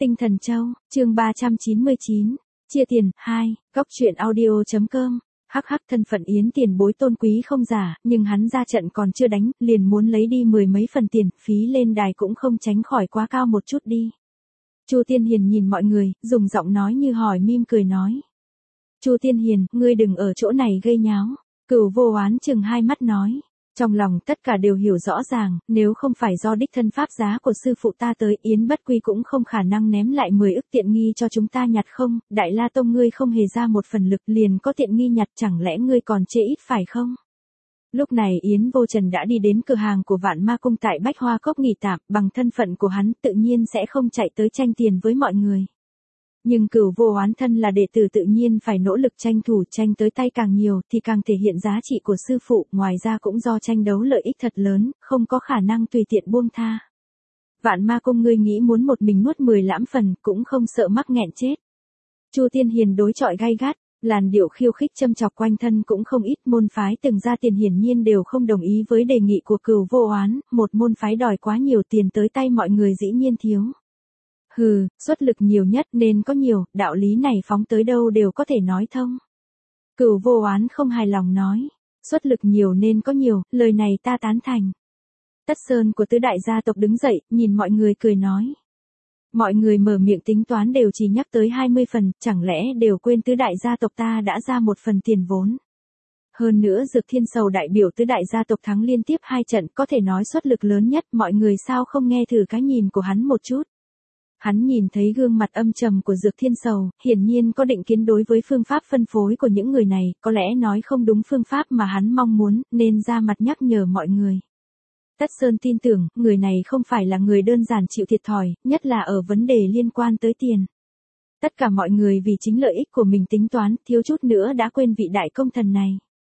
Tinh Thần Châu, chương 399, chia tiền, 2, góc truyện audio.com. Hắc hắc, thân phận Yến tiền bối tôn quý không giả, nhưng hắn ra trận còn chưa đánh, liền muốn lấy đi mười mấy phần tiền, phí lên đài cũng không tránh khỏi quá cao một chút đi. Chu Tiên Hiền nhìn mọi người, dùng giọng nói như hỏi mỉm cười nói. Chu Tiên Hiền, ngươi đừng ở chỗ này gây nháo. Cửu Vô Oán chừng hai mắt nói. Trong lòng tất cả đều hiểu rõ ràng, nếu không phải do đích thân pháp giá của sư phụ ta tới, Yến Bất Quy cũng không khả năng ném lại 10 ức tiện nghi cho chúng ta nhặt không, Đại La Tông ngươi không hề ra một phần lực liền có tiện nghi nhặt, chẳng lẽ ngươi còn chê ít phải không? Lúc này Yến Vô Trần đã đi đến cửa hàng của Vạn Ma Cung tại Bách Hoa Cốc nghỉ tạm, bằng thân phận của hắn tự nhiên sẽ không chạy tới tranh tiền với mọi người. Nhưng Cửu Vô Oán thân là đệ tử tự nhiên phải nỗ lực tranh thủ, tranh tới tay càng nhiều thì càng thể hiện giá trị của sư phụ, ngoài ra cũng do tranh đấu lợi ích thật lớn, không có khả năng tùy tiện buông tha. Vạn Ma Cung ngươi nghĩ muốn một mình nuốt 10 lãm phần, cũng không sợ mắc nghẹn chết. Chu Tiên Hiền đối chọi gay gắt, làn điệu khiêu khích châm chọc quanh thân cũng không ít, môn phái từng ra tiền hiển nhiên đều không đồng ý với đề nghị của Cửu Vô Oán, một môn phái đòi quá nhiều tiền tới tay mọi người dĩ nhiên thiếu. Hừ, xuất lực nhiều nhất nên có nhiều, đạo lý này phóng tới đâu đều có thể nói thông. Cửu Vô Oán không hài lòng nói, xuất lực nhiều nên có nhiều, lời này ta tán thành. Tất Sơn của tứ đại gia tộc đứng dậy, nhìn mọi người cười nói. Mọi người mở miệng tính toán đều chỉ nhắc tới 20 phần, chẳng lẽ đều quên tứ đại gia tộc ta đã ra một phần tiền vốn. Hơn nữa Dược Thiên Sầu đại biểu tứ đại gia tộc thắng liên tiếp 2 trận, có thể nói xuất lực lớn nhất, mọi người sao không nghe thử cái nhìn của hắn một chút. Hắn nhìn thấy gương mặt âm trầm của Dược Thiên Sầu, hiển nhiên có định kiến đối với phương pháp phân phối của những người này, có lẽ nói không đúng phương pháp mà hắn mong muốn, nên ra mặt nhắc nhở mọi người. Tất Sơn tin tưởng, người này không phải là người đơn giản chịu thiệt thòi, nhất là ở vấn đề liên quan tới tiền. Tất cả mọi người vì chính lợi ích của mình tính toán, thiếu chút nữa đã quên vị đại công thần này.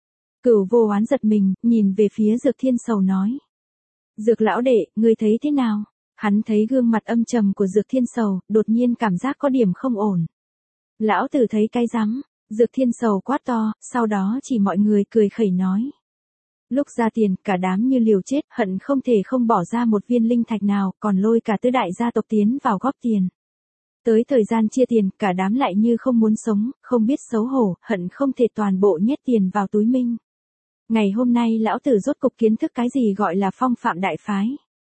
Cửu Vô Oán giật mình, nhìn về phía Dược Thiên Sầu nói. Dược lão đệ, ngươi thấy thế nào? Hắn thấy gương mặt âm trầm của Dược Thiên Sầu, đột nhiên cảm giác có điểm không ổn. Lão tử thấy cái rắm, Dược Thiên Sầu quát to, sau đó chỉ mọi người cười khẩy nói. Lúc ra tiền, cả đám như liều chết, hận không thể không bỏ ra một viên linh thạch nào, còn lôi cả tứ đại gia tộc tiến vào góp tiền. Tới thời gian chia tiền, cả đám lại như không muốn sống, không biết xấu hổ, hận không thể toàn bộ nhét tiền vào túi mình. Ngày hôm nay lão tử rốt cục kiến thức cái gì gọi là phong phạm đại phái.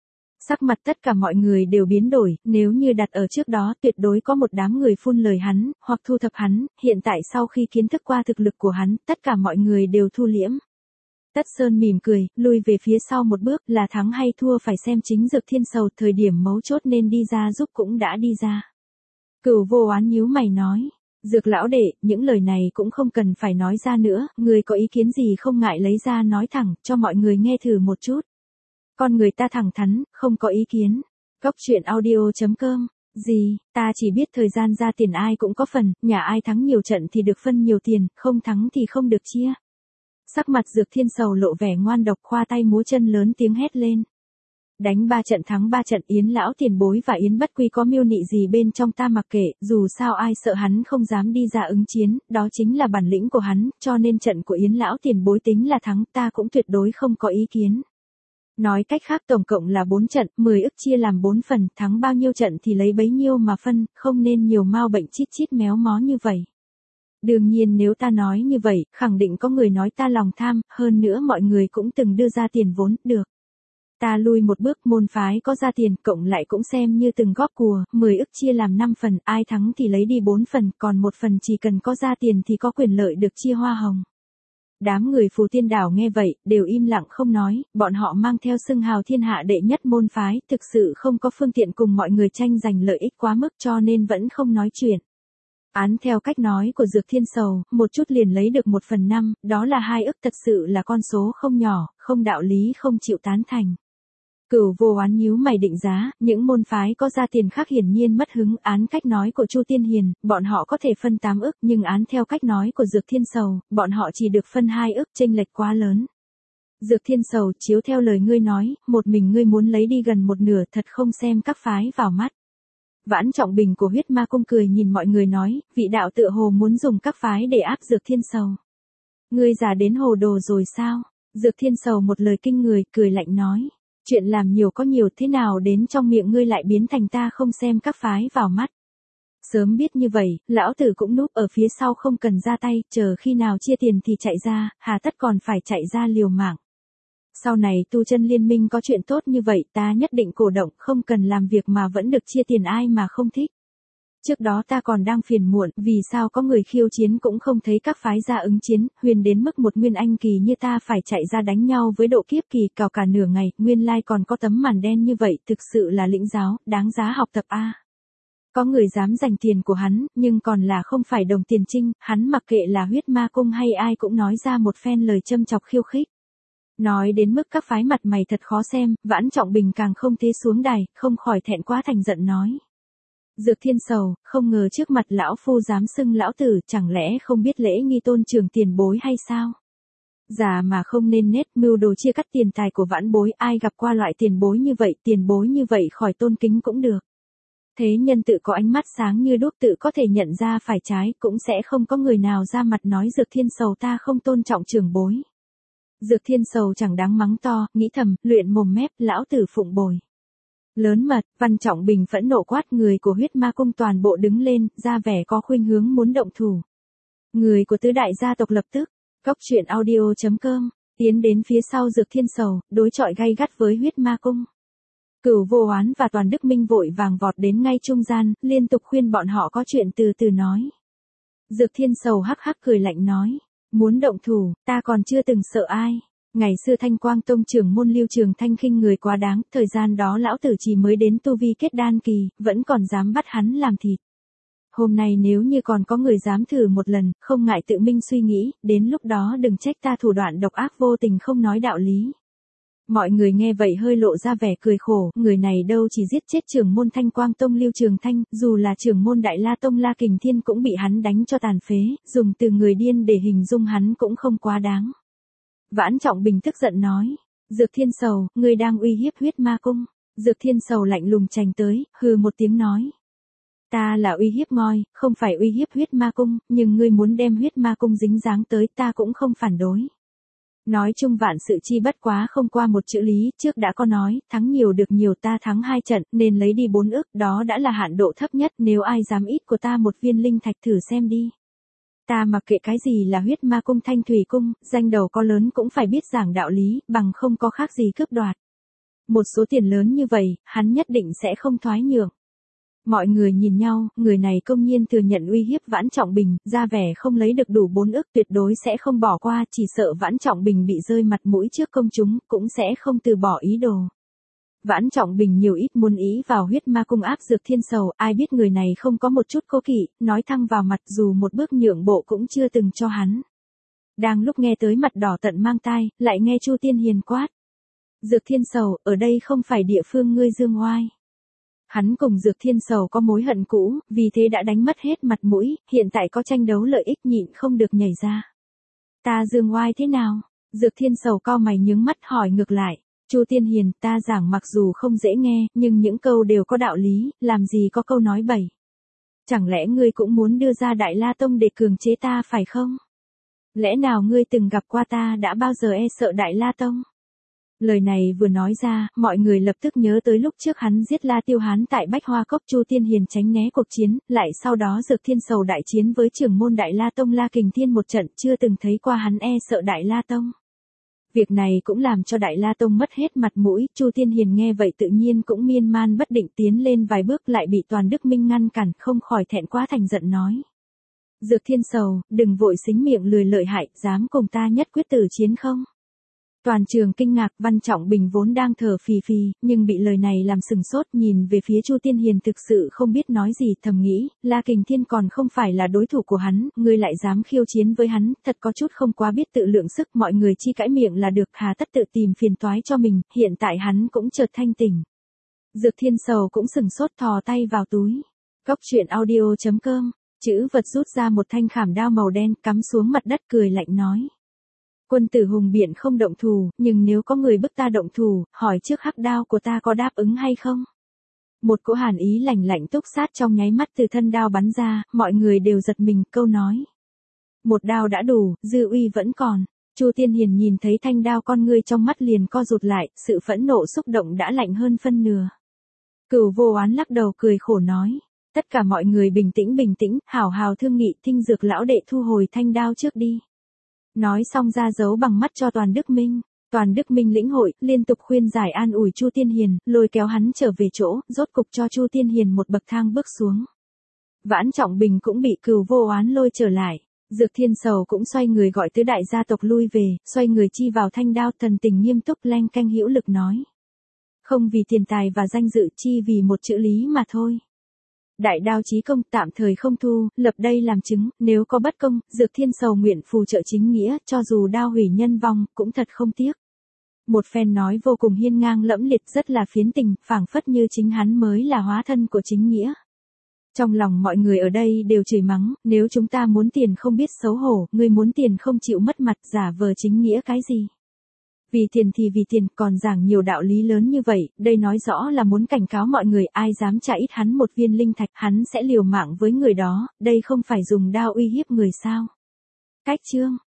Sắc mặt tất cả mọi người đều biến đổi, nếu như đặt ở trước đó tuyệt đối có một đám người phun lời hắn, hoặc thu thập hắn, hiện tại sau khi kiến thức qua thực lực của hắn, tất cả mọi người đều thu liễm. Tất Sơn mỉm cười, lui về phía sau một bước, là thắng hay thua phải xem chính Dược Thiên Sầu, thời điểm mấu chốt nên đi ra giúp cũng đã đi ra. Cửu Vô Oán nhíu mày nói, Dược lão đệ, những lời này cũng không cần phải nói ra nữa, người có ý kiến gì không ngại lấy ra nói thẳng, cho mọi người nghe thử một chút. Con người ta thẳng thắn, không có ý kiến. Góc truyện audio.com. Gì, ta chỉ biết thời gian ra tiền ai cũng có phần, nhà ai thắng nhiều trận thì được phân nhiều tiền, không thắng thì không được chia. Sắc mặt Dược Thiên Sầu lộ vẻ ngoan độc, khoa tay múa chân lớn tiếng hét lên. Đánh 3 trận thắng 3 trận, Yến lão tiền bối và Yến Bất Quy có mưu nị gì bên trong ta mặc kệ, dù sao ai sợ hắn không dám đi ra ứng chiến, đó chính là bản lĩnh của hắn, cho nên trận của Yến lão tiền bối tính là thắng, ta cũng tuyệt đối không có ý kiến. Nói cách khác tổng cộng là 4 trận, 10 ức chia làm 4 phần, thắng bao nhiêu trận thì lấy bấy nhiêu mà phân, không nên nhiều mau bệnh chít chít méo mó như vậy. Đương nhiên nếu ta nói như vậy, khẳng định có người nói ta lòng tham, hơn nữa mọi người cũng từng đưa ra tiền vốn, được. Ta lui một bước, môn phái có ra tiền, cộng lại cũng xem như từng góp cùa, 10 ức chia làm 5 phần, ai thắng thì lấy đi 4 phần, còn 1 phần chỉ cần có ra tiền thì có quyền lợi được chia hoa hồng. Đám người Phù Tiên Đảo nghe vậy, đều im lặng không nói, bọn họ mang theo xưng hào thiên hạ đệ nhất môn phái, thực sự không có phương tiện cùng mọi người tranh giành lợi ích quá mức cho nên vẫn không nói chuyện. Án theo cách nói của Dược Thiên Sầu, một chút liền lấy được 1/5, đó là 2 ức, thật sự là con số không nhỏ, không đạo lý không chịu tán thành. Cửu Vô Oán nhíu mày định giá, những môn phái có ra tiền khác hiển nhiên mất hứng, án cách nói của Chu Tiên Hiền, bọn họ có thể phân 8 ức, nhưng án theo cách nói của Dược Thiên Sầu, bọn họ chỉ được phân 2 ức, chênh lệch quá lớn. Dược Thiên Sầu, chiếu theo lời ngươi nói, một mình ngươi muốn lấy đi gần một nửa, thật không xem các phái vào mắt. Vãn Trọng Bình của Huyết Ma Cung cười nhìn mọi người nói, vị đạo tựa hồ muốn dùng các phái để áp Dược Thiên Sầu. Ngươi già đến hồ đồ rồi sao? Dược Thiên Sầu một lời kinh người, cười lạnh nói. Chuyện làm nhiều có nhiều, thế nào đến trong miệng ngươi lại biến thành ta không xem các phái vào mắt. Sớm biết như vậy, lão tử cũng núp ở phía sau không cần ra tay, chờ khi nào chia tiền thì chạy ra, hà tất còn phải chạy ra liều mạng. Sau này tu chân liên minh có chuyện tốt như vậy, ta nhất định cổ động, không cần làm việc mà vẫn được chia tiền, ai mà không thích. Trước đó ta còn đang phiền muộn, vì sao có người khiêu chiến cũng không thấy các phái ra ứng chiến, huyền đến mức một nguyên anh kỳ như ta phải chạy ra đánh nhau với độ kiếp kỳ cào cả nửa ngày, nguyên lai còn có tấm màn đen như vậy, thực sự là lĩnh giáo, đáng giá học tập a. Có người dám dành tiền của hắn, nhưng còn là không phải đồng tiền trinh, hắn mặc kệ là huyết ma cung hay ai cũng nói ra một phen lời châm chọc khiêu khích. Nói đến mức các phái mặt mày thật khó xem, Vãn Trọng Bình càng không thế xuống đài, không khỏi thẹn quá thành giận nói. Dược Thiên Sầu, không ngờ trước mặt lão phu dám xưng lão tử, chẳng lẽ không biết lễ nghi tôn trường tiền bối hay sao? Già mà không nên nết, mưu đồ chia cắt tiền tài của vãn bối, ai gặp qua loại tiền bối như vậy khỏi tôn kính cũng được. Thế nhân tự có ánh mắt sáng như đuốc, tự có thể nhận ra phải trái, cũng sẽ không có người nào ra mặt nói Dược Thiên Sầu ta không tôn trọng trưởng bối. Dược Thiên Sầu chẳng đáng mắng to, nghĩ thầm, luyện mồm mép, lão tử phụng bồi. Lớn mật, Văn Trọng Bình phẫn nộ quát, người của huyết ma cung toàn bộ đứng lên, ra vẻ có khuynh hướng muốn động thủ. Người của tứ đại gia tộc lập tức, Cóc Truyện Audio.com, tiến đến phía sau Dược Thiên Sầu, đối chọi gay gắt với huyết ma cung. Cửu Vô Oán và Toàn Đức Minh vội vàng vọt đến ngay trung gian, liên tục khuyên bọn họ có chuyện từ từ nói. Dược Thiên Sầu hắc hắc cười lạnh nói, muốn động thủ, ta còn chưa từng sợ ai. Ngày xưa Thanh Quang Tông trưởng môn Lưu Trường Thanh khinh người quá đáng, thời gian đó lão tử chỉ mới đến tu vi kết đan kỳ, vẫn còn dám bắt hắn làm thịt. Hôm nay nếu như còn có người dám thử một lần, không ngại tự minh suy nghĩ, đến lúc đó đừng trách ta thủ đoạn độc ác vô tình không nói đạo lý. Mọi người nghe vậy hơi lộ ra vẻ cười khổ, người này đâu chỉ giết chết trưởng môn Thanh Quang Tông Lưu Trường Thanh, dù là trưởng môn Đại La Tông La Kình Thiên cũng bị hắn đánh cho tàn phế, dùng từ người điên để hình dung hắn cũng không quá đáng. Vãn Trọng Bình tức giận nói, Dược Thiên Sầu, ngươi đang uy hiếp huyết ma cung. Dược Thiên Sầu lạnh lùng chành tới, hừ một tiếng nói. Ta là uy hiếp ngoi, không phải uy hiếp huyết ma cung, nhưng ngươi muốn đem huyết ma cung dính dáng tới ta cũng không phản đối. Nói chung vạn sự chi bất quá không qua một chữ lý, trước đã có nói, thắng nhiều được nhiều, ta thắng 2 trận, nên lấy đi 4 ức, đó đã là hạn độ thấp nhất, nếu ai dám ít của ta một viên linh thạch thử xem đi. Ta mặc kệ cái gì là huyết ma cung Thanh Thủy cung, danh đầu có lớn cũng phải biết giảng đạo lý, bằng không có khác gì cướp đoạt. Một số tiền lớn như vậy, hắn nhất định sẽ không thoái nhượng. Mọi người nhìn nhau, người này công nhiên thừa nhận uy hiếp Vãn Trọng Bình, ra vẻ không lấy được đủ 4 ức, tuyệt đối sẽ không bỏ qua, chỉ sợ Vãn Trọng Bình bị rơi mặt mũi trước công chúng, cũng sẽ không từ bỏ ý đồ. Vãn Trọng Bình nhiều ít muốn ý vào huyết ma cung áp Dược Thiên Sầu, ai biết người này không có một chút cố kỵ, nói thẳng vào mặt, dù một bước nhượng bộ cũng chưa từng cho hắn. Đang lúc nghe tới mặt đỏ tận mang tai, lại nghe Chu Tiên Hiền quát. Dược Thiên Sầu, ở đây không phải địa phương ngươi dương oai. Hắn cùng Dược Thiên Sầu có mối hận cũ, vì thế đã đánh mất hết mặt mũi, hiện tại có tranh đấu lợi ích nhịn không được nhảy ra. Ta dương oai thế nào? Dược Thiên Sầu cau mày nhướng mắt hỏi ngược lại. Chu Tiên Hiền, ta giảng mặc dù không dễ nghe, nhưng những câu đều có đạo lý, làm gì có câu nói bậy. Chẳng lẽ ngươi cũng muốn đưa ra Đại La Tông để cường chế ta phải không? Lẽ nào ngươi từng gặp qua ta đã bao giờ e sợ Đại La Tông? Lời này vừa nói ra, mọi người lập tức nhớ tới lúc trước hắn giết La Tiêu Hán tại Bách Hoa Cốc. Chu Tiên Hiền tránh né cuộc chiến, lại sau đó Dược Thiên Sầu đại chiến với trưởng môn Đại La Tông La Kình Thiên một trận, chưa từng thấy qua hắn e sợ Đại La Tông. Việc này cũng làm cho Đại La Tông mất hết mặt mũi, Chu Tiên Hiền nghe vậy tự nhiên cũng miên man bất định, tiến lên vài bước lại bị Toàn Đức Minh ngăn cản, không khỏi thẹn quá thành giận nói. Dược Thiên Sầu, đừng vội xính miệng lười lợi hại, dám cùng ta nhất quyết tử chiến không? Toàn trường kinh ngạc, Văn Trọng Bình vốn đang thở phì phì, nhưng bị lời này làm sừng sốt, nhìn về phía Chu Tiên Hiền thực sự không biết nói gì, thầm nghĩ, La Kình Thiên còn không phải là đối thủ của hắn, ngươi lại dám khiêu chiến với hắn, thật có chút không quá biết tự lượng sức, mọi người chi cãi miệng là được, hà tất tự tìm phiền toái cho mình, hiện tại hắn cũng chợt thanh tỉnh. Dược Thiên Sầu cũng sừng sốt thò tay vào túi. Cóc Truyện Audio.com, chữ vật rút ra một thanh khảm đao màu đen, cắm xuống mặt đất cười lạnh nói. Quân tử hùng biện không động thủ, nhưng nếu có người bức ta động thủ, hỏi trước hắc đao của ta có đáp ứng hay không? Một cỗ hàn ý lạnh lạnh túc sát trong nháy mắt từ thân đao bắn ra, mọi người đều giật mình, câu nói. Một đao đã đủ, dư uy vẫn còn. Chu Tiên Hiền nhìn thấy thanh đao con ngươi trong mắt liền co rụt lại, sự phẫn nộ xúc động đã lạnh hơn phân nửa. Cửu Vô Oán lắc đầu cười khổ nói. Tất cả mọi người bình tĩnh, hảo hảo thương nghị, Thinh Dược lão đệ thu hồi thanh đao trước đi. Nói xong ra dấu bằng mắt cho Toàn Đức Minh. Toàn Đức Minh lĩnh hội, liên tục khuyên giải an ủi Chu Tiên Hiền, lôi kéo hắn trở về chỗ, rốt cục cho Chu Tiên Hiền một bậc thang bước xuống. Vãn Trọng Bình cũng bị Cửu Vô Oán lôi trở lại. Dược Thiên Sầu cũng xoay người gọi tứ đại gia tộc lui về, xoay người chi vào thanh đao, thần tình nghiêm túc leng keng hữu lực nói. Không vì tiền tài và danh dự, chi vì một chữ lý mà thôi. Đại đao chí công tạm thời không thu, lập đây làm chứng, nếu có bất công, Dược Thiên Sầu nguyện phù trợ chính nghĩa, cho dù đao hủy nhân vong, cũng thật không tiếc. Một phen nói vô cùng hiên ngang lẫm liệt, rất là phiến tình, phảng phất như chính hắn mới là hóa thân của chính nghĩa. Trong lòng mọi người ở đây đều chửi mắng, nếu chúng ta muốn tiền không biết xấu hổ, ngươi muốn tiền không chịu mất mặt, giả vờ chính nghĩa cái gì. Vì tiền thì vì tiền, còn giảng nhiều đạo lý lớn như vậy, đây nói rõ là muốn cảnh cáo mọi người, ai dám trả ít hắn một viên linh thạch, hắn sẽ liều mạng với người đó, đây không phải dùng đao uy hiếp người sao. Cách chương